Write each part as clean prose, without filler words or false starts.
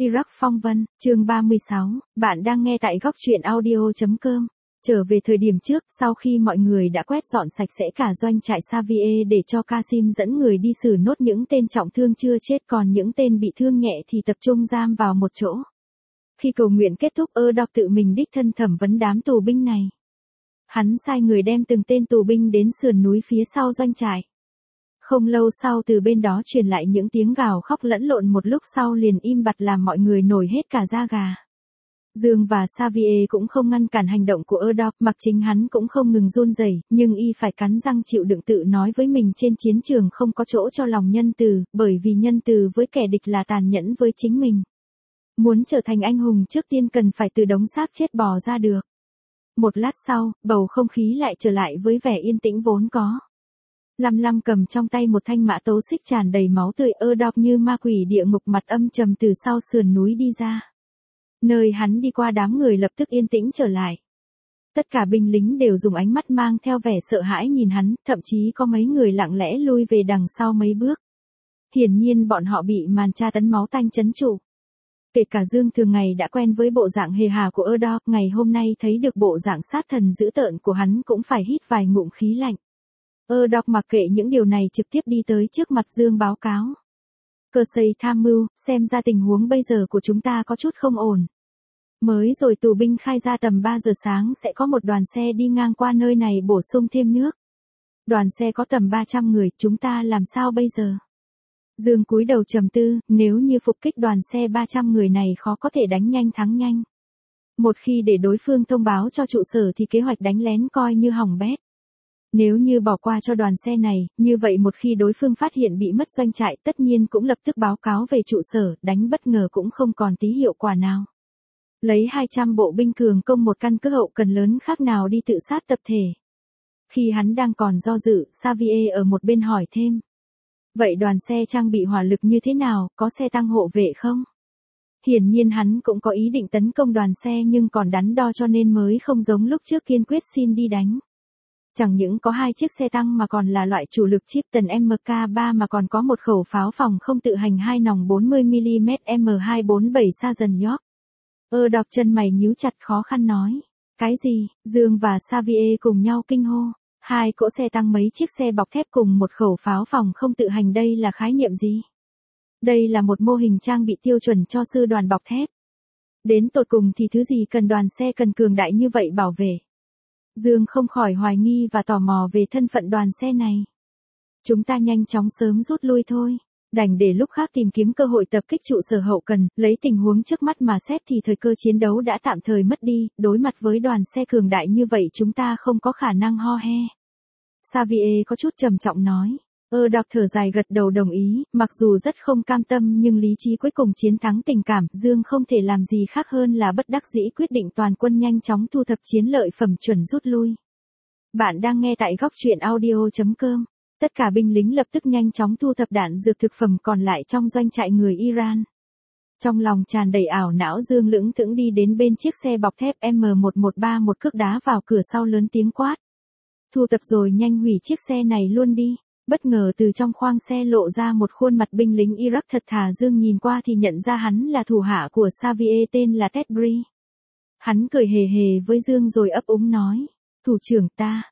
Iraq phong vân, chương 36, bạn đang nghe tại góc truyện audio.com. Trở về thời điểm trước, sau khi mọi người đã quét dọn sạch sẽ cả doanh trại Xavier để cho Qasim dẫn người đi xử nốt những tên trọng thương chưa chết, còn những tên bị thương nhẹ thì tập trung giam vào một chỗ. Khi cầu nguyện kết thúc, Erdog tự mình đích thân thẩm vấn đám tù binh này. Hắn sai người đem từng tên tù binh đến sườn núi phía sau doanh trại. Không lâu sau từ bên đó truyền lại những tiếng gào khóc lẫn lộn, một lúc sau liền im bặt làm mọi người nổi hết cả da gà. Dương và Xavier cũng không ngăn cản hành động của Erdog, mặc chính hắn cũng không ngừng run rẩy, nhưng y phải cắn răng chịu đựng, tự nói với mình trên chiến trường không có chỗ cho lòng nhân từ, bởi vì nhân từ với kẻ địch là tàn nhẫn với chính mình. Muốn trở thành anh hùng trước tiên cần phải từ đống xác chết bò ra được. Một lát sau, bầu không khí lại trở lại với vẻ yên tĩnh vốn có. Lăm cầm trong tay một thanh mã tấu xích tràn đầy máu tươi, Erdog như ma quỷ địa ngục, mặt âm trầm từ sau sườn núi đi ra. Nơi hắn đi qua, đám người lập tức yên tĩnh trở lại. Tất cả binh lính đều dùng ánh mắt mang theo vẻ sợ hãi nhìn hắn, thậm chí có mấy người lặng lẽ lui về đằng sau mấy bước. Hiển nhiên bọn họ bị màn tra tấn máu tanh trấn trụ. Kể cả Dương thường ngày đã quen với bộ dạng hề hà của Erdog, ngày hôm nay thấy được bộ dạng sát thần dữ tợn của hắn cũng phải hít vài ngụm khí lạnh. Erdog mặc kệ những điều này, trực tiếp đi tới trước mặt Dương báo cáo. Cơ xây tham mưu, xem ra tình huống bây giờ của chúng ta có chút không ổn. Mới rồi tù binh khai ra tầm 3 giờ sáng sẽ có một đoàn xe đi ngang qua nơi này bổ sung thêm nước. Đoàn xe có tầm 300 người, chúng ta làm sao bây giờ? Dương cúi đầu trầm tư, nếu như phục kích đoàn xe 300 người này khó có thể đánh nhanh thắng nhanh. Một khi để đối phương thông báo cho trụ sở thì kế hoạch đánh lén coi như hỏng bét. Nếu như bỏ qua cho đoàn xe này, như vậy một khi đối phương phát hiện bị mất doanh trại, tất nhiên cũng lập tức báo cáo về trụ sở, đánh bất ngờ cũng không còn tí hiệu quả nào. Lấy 200 bộ binh cường công một căn cứ hậu cần lớn khác nào đi tự sát tập thể. Khi hắn đang còn do dự, Xavier ở một bên hỏi thêm. Vậy đoàn xe trang bị hỏa lực như thế nào, có xe tăng hộ vệ không? Hiển nhiên hắn cũng có ý định tấn công đoàn xe nhưng còn đắn đo cho nên mới không giống lúc trước kiên quyết xin đi đánh. Chẳng những có 2 chiếc xe tăng mà còn là loại chủ lực Chieftain MK3 mà còn có một khẩu pháo phòng không tự hành 2 nòng 40mm M247 Sergeant York. Erdog chân mày nhíu chặt khó khăn nói. Cái gì? Dương và Xavier cùng nhau kinh hô. 2 cỗ xe tăng, mấy chiếc xe bọc thép cùng một khẩu pháo phòng không tự hành, đây là khái niệm gì? Đây là một mô hình trang bị tiêu chuẩn cho sư đoàn bọc thép. Đến tột cùng thì thứ gì cần đoàn xe cần cường đại như vậy bảo vệ? Dương không khỏi hoài nghi và tò mò về thân phận đoàn xe này. Chúng ta nhanh chóng sớm rút lui thôi. Đành để lúc khác tìm kiếm cơ hội tập kích trụ sở hậu cần, lấy tình huống trước mắt mà xét thì thời cơ chiến đấu đã tạm thời mất đi, đối mặt với đoàn xe cường đại như vậy chúng ta không có khả năng ho he. Xavier có chút trầm trọng nói. Erdog thở dài gật đầu đồng ý, mặc dù rất không cam tâm nhưng lý trí cuối cùng chiến thắng tình cảm, Dương không thể làm gì khác hơn là bất đắc dĩ quyết định toàn quân nhanh chóng thu thập chiến lợi phẩm chuẩn rút lui. Bạn đang nghe tại góc truyện audio.com. Tất cả binh lính lập tức nhanh chóng thu thập đạn dược thực phẩm còn lại trong doanh trại người Iran. Trong lòng tràn đầy ảo não, Dương lững thững đi đến bên chiếc xe bọc thép M113, một cước đá vào cửa sau lớn tiếng quát. Thu thập rồi nhanh hủy chiếc xe này luôn đi. Bất ngờ từ trong khoang xe lộ ra một khuôn mặt binh lính Iraq thật thà, Dương nhìn qua thì nhận ra hắn là thủ hạ của Xavier tên là Tedbury. Hắn cười hề hề với Dương rồi ấp úng nói. Thủ trưởng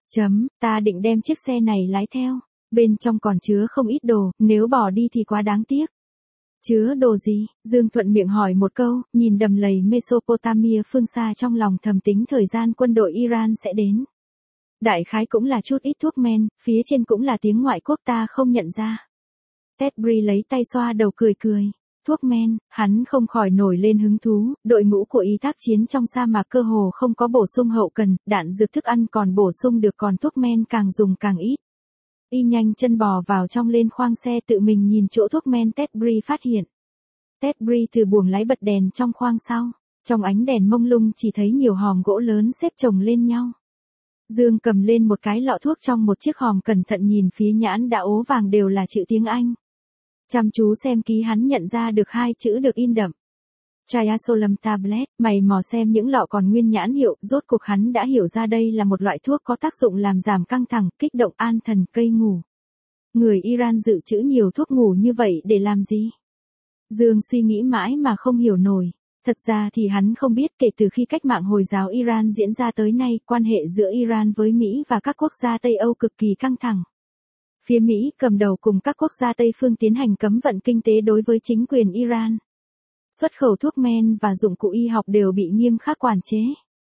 ta định đem chiếc xe này lái theo. Bên trong còn chứa không ít đồ, nếu bỏ đi thì quá đáng tiếc. Chứa đồ gì? Dương thuận miệng hỏi một câu, nhìn đầm lầy Mesopotamia phương xa trong lòng thầm tính thời gian quân đội Iran sẽ đến. Đại khái cũng là chút ít thuốc men, phía trên cũng là tiếng ngoại quốc ta không nhận ra. Tedbury lấy tay xoa đầu cười cười. Thuốc men, hắn không khỏi nổi lên hứng thú, đội ngũ của y tác chiến trong sa mạc cơ hồ không có bổ sung hậu cần, đạn dược thức ăn còn bổ sung được, còn thuốc men càng dùng càng ít. Y nhanh chân bò vào trong lên khoang xe, tự mình nhìn chỗ thuốc men Tedbury phát hiện. Tedbury từ buồng lái bật đèn trong khoang sau, trong ánh đèn mông lung chỉ thấy nhiều hòm gỗ lớn xếp chồng lên nhau. Dương cầm lên một cái lọ thuốc trong một chiếc hòm, cẩn thận nhìn phía nhãn đã ố vàng đều là chữ tiếng Anh. Chăm chú xem ký hắn nhận ra được 2 chữ được in đậm. Triazolam tablet, mày mò xem những lọ còn nguyên nhãn hiệu, rốt cuộc hắn đã hiểu ra đây là một loại thuốc có tác dụng làm giảm căng thẳng, kích động, an thần, cây ngủ. Người Iran dự trữ nhiều thuốc ngủ như vậy để làm gì? Dương suy nghĩ mãi mà không hiểu nổi. Thật ra thì hắn không biết kể từ khi cách mạng Hồi giáo Iran diễn ra tới nay, quan hệ giữa Iran với Mỹ và các quốc gia Tây Âu cực kỳ căng thẳng. Phía Mỹ cầm đầu cùng các quốc gia Tây phương tiến hành cấm vận kinh tế đối với chính quyền Iran. Xuất khẩu thuốc men và dụng cụ y học đều bị nghiêm khắc quản chế.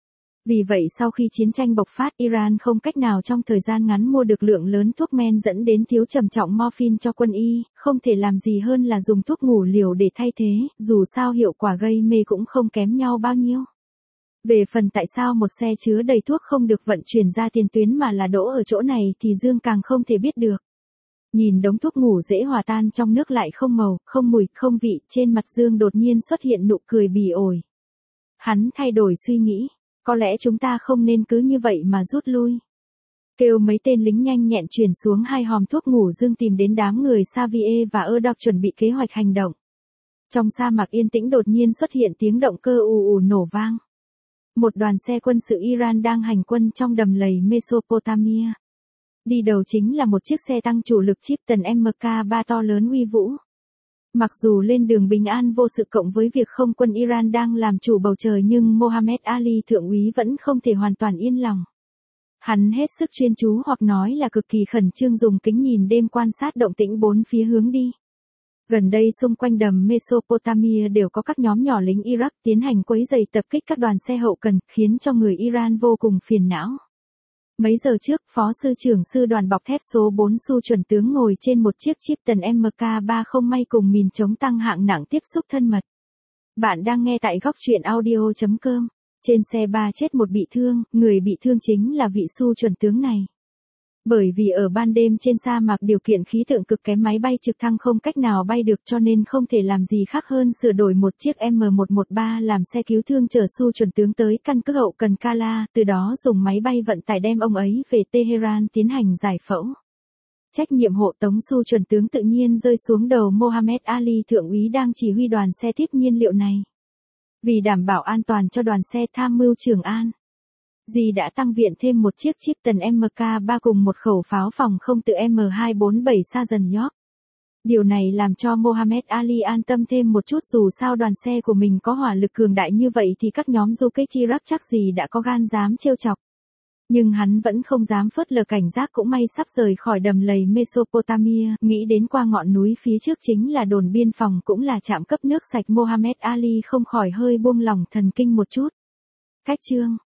Vì vậy sau khi chiến tranh bộc phát, Iran không cách nào trong thời gian ngắn mua được lượng lớn thuốc men dẫn đến thiếu trầm trọng morphine cho quân y, không thể làm gì hơn là dùng thuốc ngủ liều để thay thế, dù sao hiệu quả gây mê cũng không kém nhau bao nhiêu. Về phần tại sao một xe chứa đầy thuốc không được vận chuyển ra tiền tuyến mà là đỗ ở chỗ này thì Dương càng không thể biết được. Nhìn đống thuốc ngủ dễ hòa tan trong nước lại không màu, không mùi, không vị, trên mặt Dương đột nhiên xuất hiện nụ cười bỉ ổi. Hắn thay đổi suy nghĩ. Có lẽ chúng ta không nên cứ như vậy mà rút lui. Kêu mấy tên lính nhanh nhẹn chuyển xuống 2 hòm thuốc ngủ. Dương tìm đến đám người Xavier và Erdoc chuẩn bị kế hoạch hành động. Trong sa mạc yên tĩnh đột nhiên xuất hiện tiếng động cơ ù ù nổ vang. Một đoàn xe quân sự Iran đang hành quân trong đầm lầy Mesopotamia. Đi đầu chính là một chiếc xe tăng chủ lực Chieftain Mk3 to lớn uy vũ. Mặc dù lên đường bình an vô sự cộng với việc không quân Iran đang làm chủ bầu trời nhưng Mohammed Ali thượng úy vẫn không thể hoàn toàn yên lòng. Hắn hết sức chuyên chú hoặc nói là cực kỳ khẩn trương dùng kính nhìn đêm quan sát động tĩnh bốn phía hướng đi. Gần đây xung quanh đầm Mesopotamia đều có các nhóm nhỏ lính Iraq tiến hành quấy rầy tập kích các đoàn xe hậu cần, khiến cho người Iran vô cùng phiền não. Mấy giờ trước, Phó Sư trưởng Sư đoàn bọc thép số 4 Su chuẩn tướng ngồi trên một chiếc Chieftain Mk3 không may cùng mìn chống tăng hạng nặng tiếp xúc thân mật. Bạn đang nghe tại góc truyện audio.com. Trên xe 3 chết một bị thương, người bị thương chính là vị Su chuẩn tướng này. Bởi vì ở ban đêm trên sa mạc điều kiện khí tượng cực kém, máy bay trực thăng không cách nào bay được cho nên không thể làm gì khác hơn sửa đổi một chiếc M113 làm xe cứu thương chở Su chuẩn tướng tới căn cứ hậu cần Kala, từ đó dùng máy bay vận tải đem ông ấy về Tehran tiến hành giải phẫu. Trách nhiệm hộ tống Su chuẩn tướng tự nhiên rơi xuống đầu Mohammed Ali thượng úy đang chỉ huy đoàn xe tiếp nhiên liệu này. Vì đảm bảo an toàn cho đoàn xe, tham mưu trưởng An Dì đã tăng viện thêm một chiếc Chieftain Mk3 cùng một khẩu pháo phòng không tự M247 Sergeant York. Điều này làm cho Mohammed Ali an tâm thêm một chút, dù sao đoàn xe của mình có hỏa lực cường đại như vậy thì các nhóm du kích Iraq chắc gì đã có gan dám trêu chọc. Nhưng hắn vẫn không dám phớt lờ cảnh giác, cũng may sắp rời khỏi đầm lầy Mesopotamia, nghĩ đến qua ngọn núi phía trước chính là đồn biên phòng cũng là trạm cấp nước sạch, Mohammed Ali không khỏi hơi buông lỏng thần kinh một chút. Cách chương